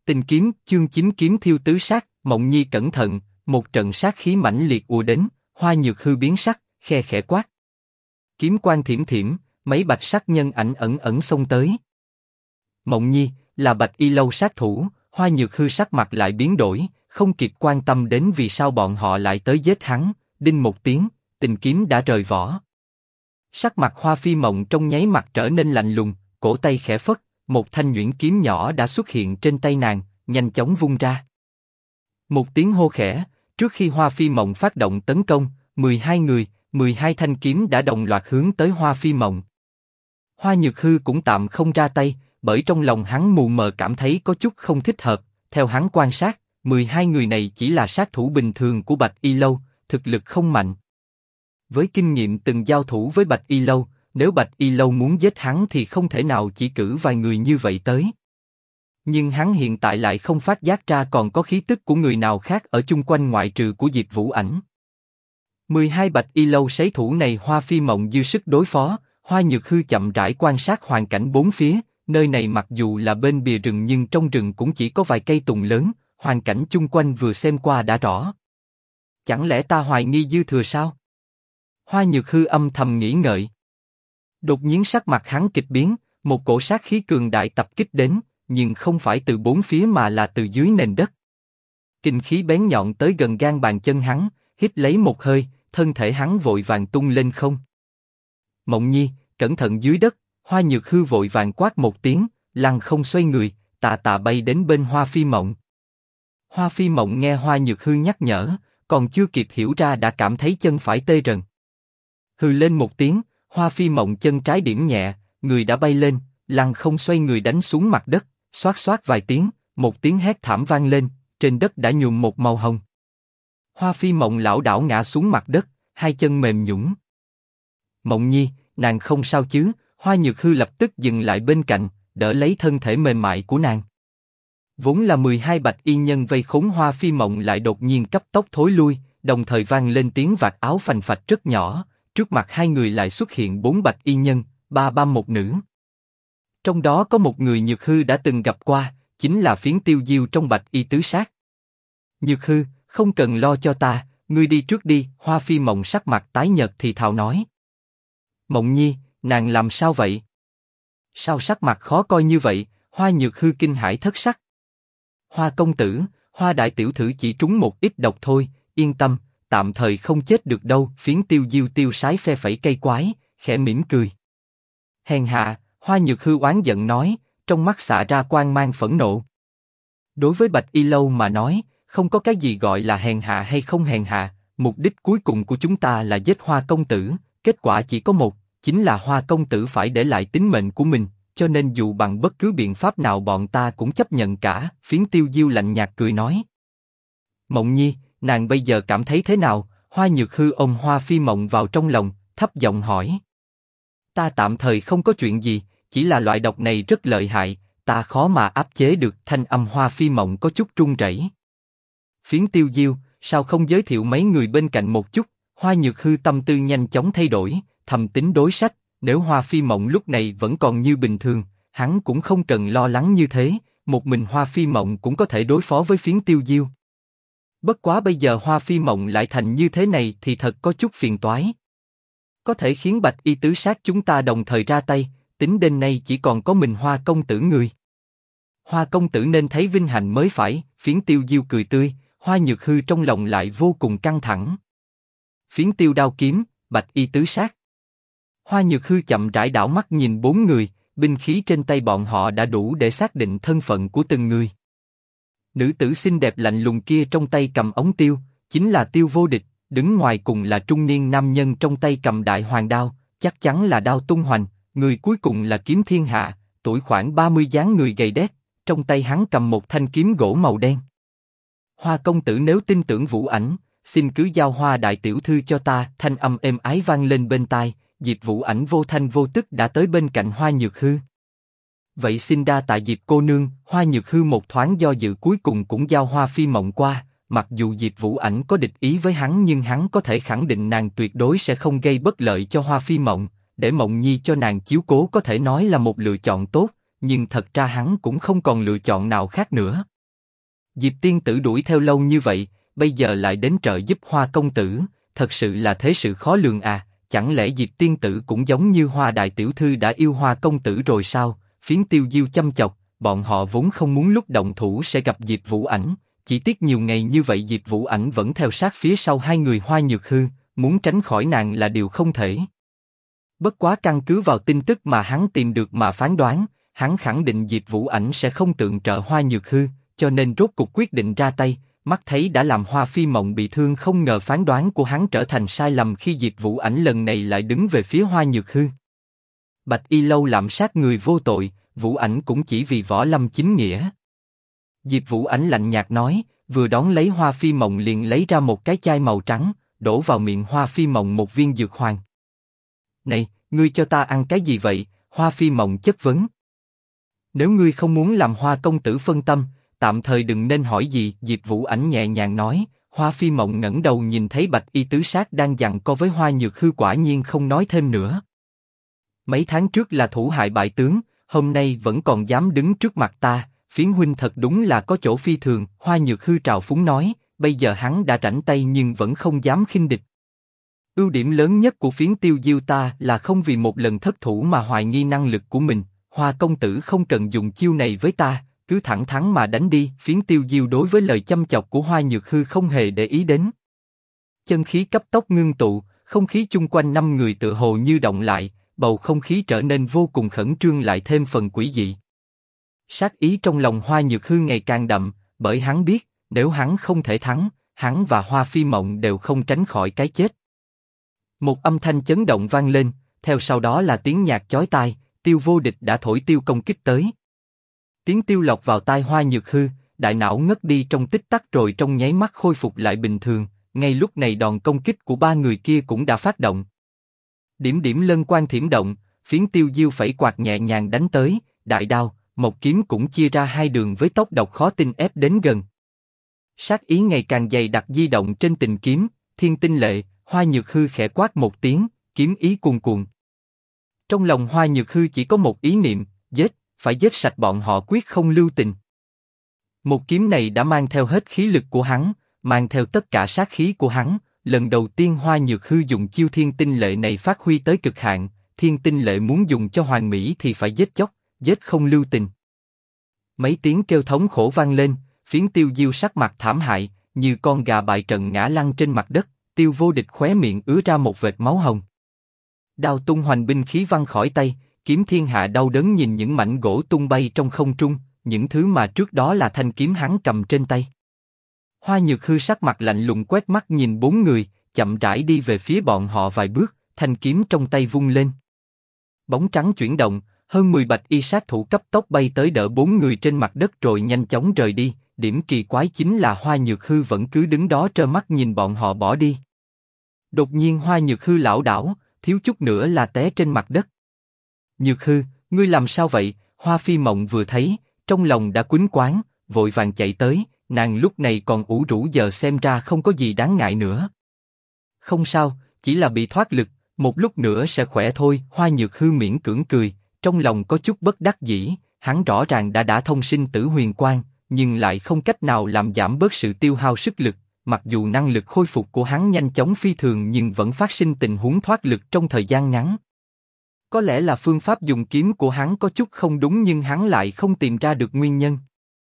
Tình kiếm, chương 9 kiếm thiêu tứ sát. Mộng Nhi cẩn thận, một trận sát khí mãnh liệt ùa đến, Hoa Nhược Hư biến sắc, khe khẽ quát. Kiếm quang thiểm thiểm, mấy bạch sắc nhân ảnh ẩn ẩn xông tới. Mộng Nhi, là Bạch Y Lâu sát thủ. Hoa Nhược Hư sắc mặt lại biến đổi, không kịp quan tâm đến vì sao bọn họ lại tới giết hắn. Đinh một tiếng, tình kiếm đã rời vỏ. Sắc mặt Hoa Phi Mộng trong nháy mắt trở nên lạnh lùng, cổ tay khẽ phất, một thanh nhuyễn kiếm nhỏ đã xuất hiện trên tay nàng, nhanh chóng vung ra. Một tiếng hô khẽ, trước khi Hoa Phi Mộng phát động tấn công, 12 người, 12 thanh kiếm đã đồng loạt hướng tới Hoa Phi Mộng. Hoa Nhược Hư cũng tạm không ra tay, bởi trong lòng hắn mù mờ cảm thấy có chút không thích hợp. Theo hắn quan sát, 12 người này chỉ là sát thủ bình thường của Bạch Y Lâu, thực lực không mạnh. Với kinh nghiệm từng giao thủ với Bạch Y Lâu, nếu Bạch Y Lâu muốn giết hắn thì không thể nào chỉ cử vài người như vậy tới. Nhưng hắn hiện tại lại không phát giác ra còn có khí tức của người nào khác ở chung quanh ngoại trừ của Diệp Vũ Ảnh. 12 Bạch Y Lâu sấy thủ này Hoa Phi Mộng dư sức đối phó. Hoa Nhược Hư chậm rãi quan sát hoàn cảnh bốn phía, nơi này mặc dù là bên bìa rừng nhưng trong rừng cũng chỉ có vài cây tùng lớn, hoàn cảnh chung quanh vừa xem qua đã rõ. Chẳng lẽ ta hoài nghi dư thừa sao? Hoa Nhược Hư âm thầm nghĩ ngợi. Đột nhiên sắc mặt hắn kịch biến, một cổ sát khí cường đại tập kích đến, nhưng không phải từ bốn phía mà là từ dưới nền đất. Kinh khí bén nhọn tới gần gan bàn chân hắn, hít lấy một hơi, thân thể hắn vội vàng tung lên không. Mộng Nhi, cẩn thận dưới đất. Hoa Nhược Hư vội vàng quát một tiếng, lăng không xoay người, tà tà bay đến bên Hoa Phi Mộng. Hoa Phi Mộng nghe Hoa Nhược Hư nhắc nhở, còn chưa kịp hiểu ra đã cảm thấy chân phải tê rần. Hừ lên một tiếng, Hoa Phi Mộng chân trái điểm nhẹ, người đã bay lên, lăng không xoay người đánh xuống mặt đất, xoát xoát vài tiếng, một tiếng hét thảm vang lên, trên đất đã nhuộm một màu hồng. Hoa Phi Mộng lảo đảo ngã xuống mặt đất, hai chân mềm nhũn. Mộng Nhi, nàng không sao chứ? Hoa Nhược Hư lập tức dừng lại bên cạnh, đỡ lấy thân thể mềm mại của nàng. Vốn là 12 Bạch Y nhân vây khốn Hoa Phi Mộng lại đột nhiên cấp tốc thối lui, đồng thời vang lên tiếng vạt áo phành phạch rất nhỏ. Trước mặt hai người lại xuất hiện 4 Bạch Y nhân, 3 nam một nữ. Trong đó có một người Nhược Hư đã từng gặp qua, chính là Phiến Tiêu Diêu trong Bạch Y tứ sát. Nhược Hư, không cần lo cho ta, ngươi đi trước đi. Hoa Phi Mộng sắc mặt tái nhợt thì thào nói. Mộng Nhi, nàng làm sao vậy? Sao sắc mặt khó coi như vậy? Hoa Nhược Hư kinh hãi thất sắc. Hoa công tử, Hoa đại tiểu thư chỉ trúng một ít độc thôi, yên tâm, tạm thời không chết được đâu. Phiến Tiêu Diêu tiêu sái phe phẩy cây quái, khẽ mỉm cười. Hèn hạ, Hoa Nhược Hư oán giận nói, trong mắt xạ ra quang mang phẫn nộ. Đối với Bạch Y Lâu mà nói, không có cái gì gọi là hèn hạ hay không hèn hạ, mục đích cuối cùng của chúng ta là giết Hoa công tử, kết quả chỉ có một, chính là Hoa công tử phải để lại tính mệnh của mình, cho nên dù bằng bất cứ biện pháp nào bọn ta cũng chấp nhận cả. Phiến Tiêu Diêu lạnh nhạt cười nói. Mộng Nhi, nàng bây giờ cảm thấy thế nào? Hoa Nhược Hư ôm Hoa Phi Mộng vào trong lòng, thấp giọng hỏi. Ta tạm thời không có chuyện gì, chỉ là loại độc này rất lợi hại, ta khó mà áp chế được. Thanh âm Hoa Phi Mộng có chút run rẩy. Phiến Tiêu Diêu, sao không giới thiệu mấy người bên cạnh một chút? Hoa Nhược Hư tâm tư nhanh chóng thay đổi, thầm tính đối sách, nếu Hoa Phi Mộng lúc này vẫn còn như bình thường, hắn cũng không cần lo lắng như thế, một mình Hoa Phi Mộng cũng có thể đối phó với Phiến Tiêu Diêu. Bất quá bây giờ Hoa Phi Mộng lại thành như thế này thì thật có chút phiền toái. Có thể khiến Bạch Y tứ sát chúng ta đồng thời ra tay, tính đến nay chỉ còn có mình Hoa công tử người. Hoa công tử nên thấy vinh hạnh mới phải. Phiến Tiêu Diêu cười tươi, Hoa Nhược Hư trong lòng lại vô cùng căng thẳng. Phiến Tiêu đao kiếm, Bạch Y tứ sát. Hoa Nhược Hư chậm rãi đảo mắt nhìn 4 người, binh khí trên tay bọn họ đã đủ để xác định thân phận của từng người. Nữ tử xinh đẹp lạnh lùng kia trong tay cầm ống tiêu, chính là Tiêu Vô Địch, đứng ngoài cùng là trung niên nam nhân trong tay cầm đại hoàng đao, chắc chắn là Đao Tung Hoành, người cuối cùng là Kiếm Thiên Hạ, tuổi khoảng 30 dáng người gầy đét, trong tay hắn cầm một thanh kiếm gỗ màu đen. Hoa công tử nếu tin tưởng Vũ Ảnh, xin cứ giao Hoa đại tiểu thư cho ta. Thanh âm êm ái vang lên bên tai, Diệp Vũ Ảnh vô thanh vô tức đã tới bên cạnh Hoa Nhược Hư. Vậy xin đa tạ Diệp cô nương. Hoa Nhược Hư một thoáng do dự cuối cùng cũng giao Hoa Phi Mộng qua, mặc dù Diệp Vũ Ảnh có địch ý với hắn nhưng hắn có thể khẳng định nàng tuyệt đối sẽ không gây bất lợi cho Hoa Phi Mộng, để Mộng Nhi cho nàng chiếu cố có thể nói là một lựa chọn tốt, nhưng thật ra hắn cũng không còn lựa chọn nào khác nữa. Diệp tiên tử đuổi theo lâu như vậy, bây giờ lại đến trợ giúp Hoa công tử, thật sự là thế sự khó lường à, chẳng lẽ Diệp tiên tử cũng giống như Hoa đại tiểu thư đã yêu Hoa công tử rồi sao? Phiến Tiêu Diêu chăm chọc, bọn họ vốn không muốn lúc động thủ sẽ gặp Diệp Vũ Ảnh, chỉ tiếc nhiều ngày như vậy Diệp Vũ Ảnh vẫn theo sát phía sau hai người Hoa Nhược Hư, muốn tránh khỏi nàng là điều không thể. Bất quá căn cứ vào tin tức mà hắn tìm được mà phán đoán, hắn khẳng định Diệp Vũ Ảnh sẽ không tượng trợ Hoa Nhược Hư, cho nên rốt cục quyết định ra tay. Mắt thấy đã làm Hoa Phi Mộng bị thương, không ngờ phán đoán của hắn trở thành sai lầm khi Diệp Vũ Ảnh lần này lại đứng về phía Hoa Nhược Hư. Bạch Y Lâu lạm sát người vô tội, Vũ Ảnh cũng chỉ vì võ lâm chính nghĩa. Diệp Vũ Ảnh lạnh nhạt nói, vừa đón lấy Hoa Phi Mộng liền lấy ra một cái chai màu trắng, đổ vào miệng Hoa Phi Mộng một viên dược hoàng. Này, ngươi cho ta ăn cái gì vậy? Hoa Phi Mộng chất vấn. Nếu ngươi không muốn làm Hoa công tử phân tâm, tạm thời đừng nên hỏi gì. Diệp Vũ Ảnh nhẹ nhàng nói. Hoa Phi Mộng ngẩng đầu nhìn thấy Bạch Y Tứ Sát đang giằng co với Hoa Nhược Hư, quả nhiên không nói thêm nữa. Mấy tháng trước là thủ hại bại tướng, hôm nay vẫn còn dám đứng trước mặt ta, Phiến huynh thật đúng là có chỗ phi thường. Hoa Nhược Hư trào phúng nói, bây giờ hắn đã rảnh tay nhưng vẫn không dám khinh địch. Ưu điểm lớn nhất của Phiến Tiêu Diêu ta là không vì một lần thất thủ mà hoài nghi năng lực của mình. Hoa công tử không cần dùng chiêu này với ta, cứ thẳng thắn mà đánh đi. Phiến Tiêu Diêu đối với lời châm chọc của Hoa Nhược Hư không hề để ý đến. Chân khí cấp tốc ngưng tụ, không khí chung quanh năm người tựa hồ như động lại, bầu không khí trở nên vô cùng khẩn trương lại thêm phần quỷ dị. Sát ý trong lòng Hoa Nhược Hư ngày càng đậm, bởi hắn biết, nếu hắn không thể thắng, hắn và Hoa Phi Mộng đều không tránh khỏi cái chết. Một âm thanh chấn động vang lên, theo sau đó là tiếng nhạc chói tai, Tiêu Vô Địch đã thổi tiêu công kích tới. Tiếng tiêu lọt vào tai Hoa Nhược Hư, đại não ngất đi trong tích tắc rồi trong nháy mắt khôi phục lại bình thường. Ngay lúc này đòn công kích của ba người kia cũng đã phát động. Điểm điểm lân quang thiểm động, Phiến Tiêu Diêu phẩy quạt nhẹ nhàng đánh tới, đại đao, một kiếm cũng chia ra hai đường với tốc độ khó tin ép đến gần. Sát ý ngày càng dày đặc di động trên tình kiếm, Thiên Tinh Lệ. Hoa Nhược Hư khẽ quát một tiếng, kiếm ý cuồn cuộn. Trong lòng Hoa Nhược Hư chỉ có một ý niệm, giết, phải giết sạch bọn họ quyết không lưu tình. Một kiếm này đã mang theo hết khí lực của hắn, mang theo tất cả sát khí của hắn. Lần đầu tiên Hoa Nhược Hư dùng chiêu Thiên Tinh Lệ này phát huy tới cực hạn, Thiên Tinh Lệ muốn dùng cho hoàn mỹ thì phải giết chóc, giết không lưu tình. Mấy tiếng kêu thống khổ vang lên, Phiến Tiêu Diêu sắc mặt thảm hại, như con gà bại trận ngã lăn trên mặt đất. Tiêu Vô Địch khóe miệng ứa ra một vệt máu hồng. Đao tung hoành binh khí văng khỏi tay, Kiếm Thiên Hạ đau đớn nhìn những mảnh gỗ tung bay trong không trung, những thứ mà trước đó là thanh kiếm hắn cầm trên tay. Hoa Nhược Hư sắc mặt lạnh lùng quét mắt nhìn bốn người, chậm rãi đi về phía bọn họ vài bước, thanh kiếm trong tay vung lên. Bóng trắng chuyển động, hơn 10 bạch y sát thủ cấp tốc bay tới đỡ bốn người trên mặt đất rồi nhanh chóng rời đi. Điểm kỳ quái chính là Hoa Nhược Hư vẫn cứ đứng đó trơ mắt nhìn bọn họ bỏ đi. Đột nhiên Hoa Nhược Hư lảo đảo, thiếu chút nữa là té trên mặt đất. Nhược Hư, ngươi làm sao vậy? Hoa Phi Mộng vừa thấy, trong lòng đã quýnh quáng, vội vàng chạy tới, nàng lúc này còn ủ rũ giờ xem ra không có gì đáng ngại nữa. Không sao, chỉ là bị thoát lực, một lúc nữa sẽ khỏe thôi. Hoa Nhược Hư miễn cưỡng cười, trong lòng có chút bất đắc dĩ, hắn rõ ràng đã thông sinh tử huyền quang, nhưng lại không cách nào làm giảm bớt sự tiêu hao sức lực. Mặc dù năng lực khôi phục của hắn nhanh chóng phi thường nhưng vẫn phát sinh tình huống thoát lực trong thời gian ngắn. Có lẽ là phương pháp dùng kiếm của hắn có chút không đúng nhưng hắn lại không tìm ra được nguyên nhân.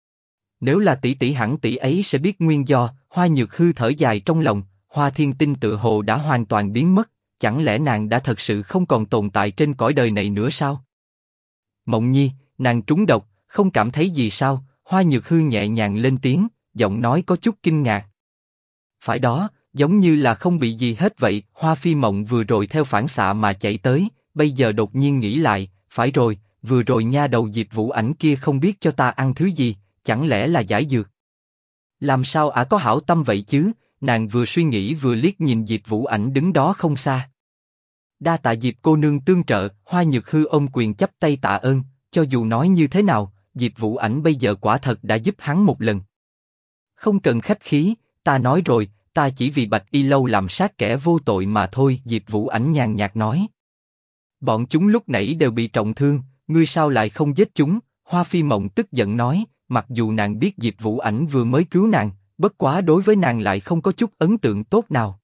Nếu là tỷ tỷ hẳn tỷ ấy sẽ biết nguyên do. Hoa Nhược Hư thở dài trong lòng, Hoa Thiên Tinh tựa hồ đã hoàn toàn biến mất, chẳng lẽ nàng đã thật sự không còn tồn tại trên cõi đời này nữa sao? Mộng Nhi, nàng trúng độc, không cảm thấy gì sao? Hoa Nhược Hư nhẹ nhàng lên tiếng, giọng nói có chút kinh ngạc. Phải đó, giống như là không bị gì hết vậy. Hoa Phi Mộng vừa rồi theo phản xạ mà chạy tới, bây giờ đột nhiên nghĩ lại, phải rồi, vừa rồi nha đầu Diệp Vũ Ảnh kia không biết cho ta ăn thứ gì, chẳng lẽ là giải dược? Làm sao ả có hảo tâm vậy chứ? Nàng vừa suy nghĩ vừa liếc nhìn Diệp Vũ Ảnh đứng đó không xa. Đa tạ Diệp cô nương tương trợ. Hoa Nhược Hư ôm quyền chắp tay tạ ơn, cho dù nói như thế nào, Diệp Vũ Ảnh bây giờ quả thật đã giúp hắn một lần. Không cần khách khí, ta nói rồi, ta chỉ vì Bạch Y Lâu làm sát kẻ vô tội mà thôi. Diệp Vũ Ảnh nhàn nhạt nói. Bọn chúng lúc nãy đều bị trọng thương, ngươi sao lại không giết chúng? Hoa Phi Mộng tức giận nói, mặc dù nàng biết Diệp Vũ Ảnh vừa mới cứu nàng, bất quá đối với nàng lại không có chút ấn tượng tốt nào.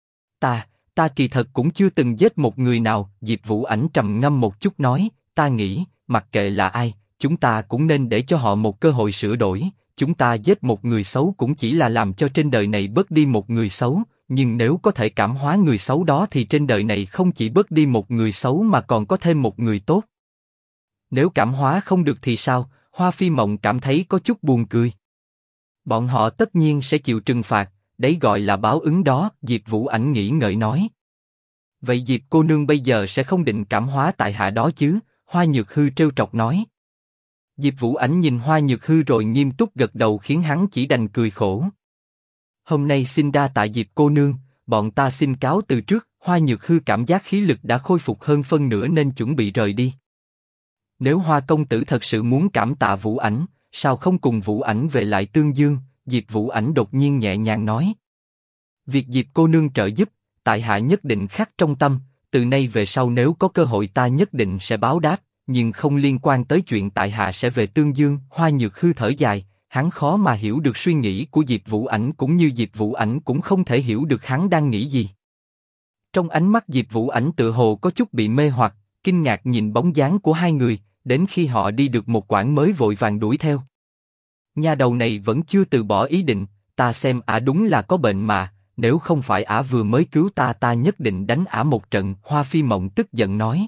Ta kỳ thật cũng chưa từng giết một người nào, Diệp Vũ Ảnh trầm ngâm một chút nói, ta nghĩ, mặc kệ là ai, chúng ta cũng nên để cho họ một cơ hội sửa đổi, chúng ta giết một người xấu cũng chỉ là làm cho trên đời này bớt đi một người xấu, nhưng nếu có thể cảm hóa người xấu đó thì trên đời này không chỉ bớt đi một người xấu mà còn có thêm một người tốt. Nếu cảm hóa không được thì sao? Hoa Phi Mộng cảm thấy có chút buồn cười. Bọn họ tất nhiên sẽ chịu trừng phạt, đấy gọi là báo ứng đó, Diệp Vũ Ảnh nghĩ ngợi nói. Vậy Diệp cô nương bây giờ sẽ không định cảm hóa tại hạ đó chứ? Hoa Nhược Hư trêu chọc nói. Diệp Vũ Ảnh nhìn Hoa Nhược Hư rồi nghiêm túc gật đầu khiến hắn chỉ đành cười khổ. Hôm nay xin đa tạ Diệp cô nương, bọn ta xin cáo từ trước. Hoa Nhược Hư cảm giác khí lực đã khôi phục hơn phân nửa nên chuẩn bị rời đi. Nếu Hoa công tử thật sự muốn cảm tạ Vũ Ảnh, sao không cùng Vũ Ảnh về lại Tương Dương? Diệp Vũ Ảnh đột nhiên nhẹ nhàng nói. Việc Diệp cô nương trợ giúp, tại hạ nhất định khắc trong tâm. Từ nay về sau nếu có cơ hội ta nhất định sẽ báo đáp, nhưng không liên quan tới chuyện tại hạ sẽ về Tương Dương. Hoa Nhược Hư thở dài, hắn khó mà hiểu được suy nghĩ của Diệp Vũ Ảnh cũng như Diệp Vũ Ảnh cũng không thể hiểu được hắn đang nghĩ gì. Trong ánh mắt Diệp Vũ Ảnh tựa hồ có chút bị mê hoặc, kinh ngạc nhìn bóng dáng của hai người, đến khi họ đi được một quãng mới vội vàng đuổi theo. Nha đầu này vẫn chưa từ bỏ ý định, ta xem ả đúng là có bệnh mà, nếu không phải ả vừa mới cứu ta nhất định đánh ả một trận. Hoa Phi Mộng tức giận nói.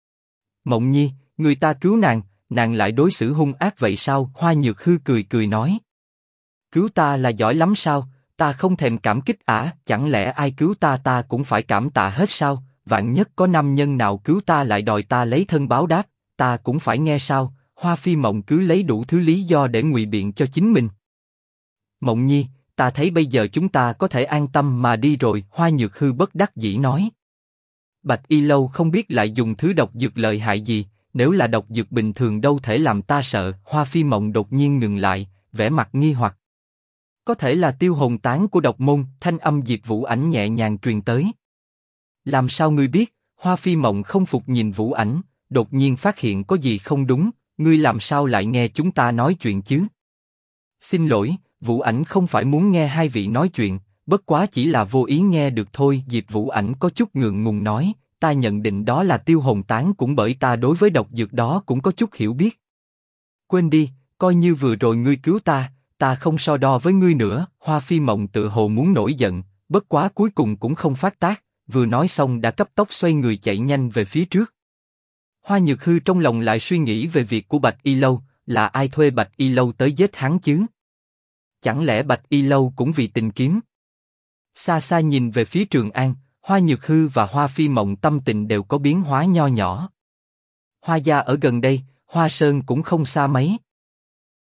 Mộng Nhi, người ta cứu nàng lại đối xử hung ác vậy sao? Hoa Nhược Hư cười cười nói. Cứu ta là giỏi lắm sao? Ta không thèm cảm kích ả, chẳng lẽ ai cứu ta cũng phải cảm tạ hết sao? Vạn nhất có nam nhân nào cứu ta lại đòi ta lấy thân báo đáp, ta cũng phải nghe sao? Hoa Phi Mộng cứ lấy đủ thứ lý do để ngụy biện cho chính mình. Mộng Nhi, ta thấy bây giờ chúng ta có thể an tâm mà đi rồi. Hoa Nhược Hư bất đắc dĩ nói. Bạch Y Lâu không biết lại dùng thứ độc dược lợi hại gì, nếu là độc dược bình thường đâu thể làm ta sợ. Hoa Phi Mộng đột nhiên ngừng lại, vẻ mặt nghi hoặc. Có thể là tiêu hồn tán của độc môn. Thanh âm Diệp Vũ Ảnh nhẹ nhàng truyền tới. Làm sao ngươi biết? Hoa Phi Mộng không phục nhìn Vũ Ảnh, đột nhiên phát hiện có gì không đúng. Ngươi làm sao lại nghe chúng ta nói chuyện chứ? Xin lỗi, Vũ Ảnh không phải muốn nghe hai vị nói chuyện, bất quá chỉ là vô ý nghe được thôi. Diệp Vũ Ảnh có chút ngượng ngùng nói, ta nhận định đó là tiêu hồn tán cũng bởi ta đối với độc dược đó cũng có chút hiểu biết. Quên đi, coi như vừa rồi ngươi cứu ta không so đo với ngươi nữa. Hoa Phi Mộng tự hồ muốn nổi giận, bất quá cuối cùng cũng không phát tác, vừa nói xong đã cấp tốc xoay người chạy nhanh về phía trước. Hoa Nhược Hư trong lòng lại suy nghĩ về việc của Bạch Y Lâu, là ai thuê Bạch Y Lâu tới giết hắn chứ? Chẳng lẽ Bạch Y Lâu cũng vì tình kiếm? Xa xa nhìn về phía Trường An, Hoa Nhược Hư và Hoa Phi Mộng tâm tình đều có biến hóa nho nhỏ. Hoa gia ở gần đây, Hoa Sơn cũng không xa mấy.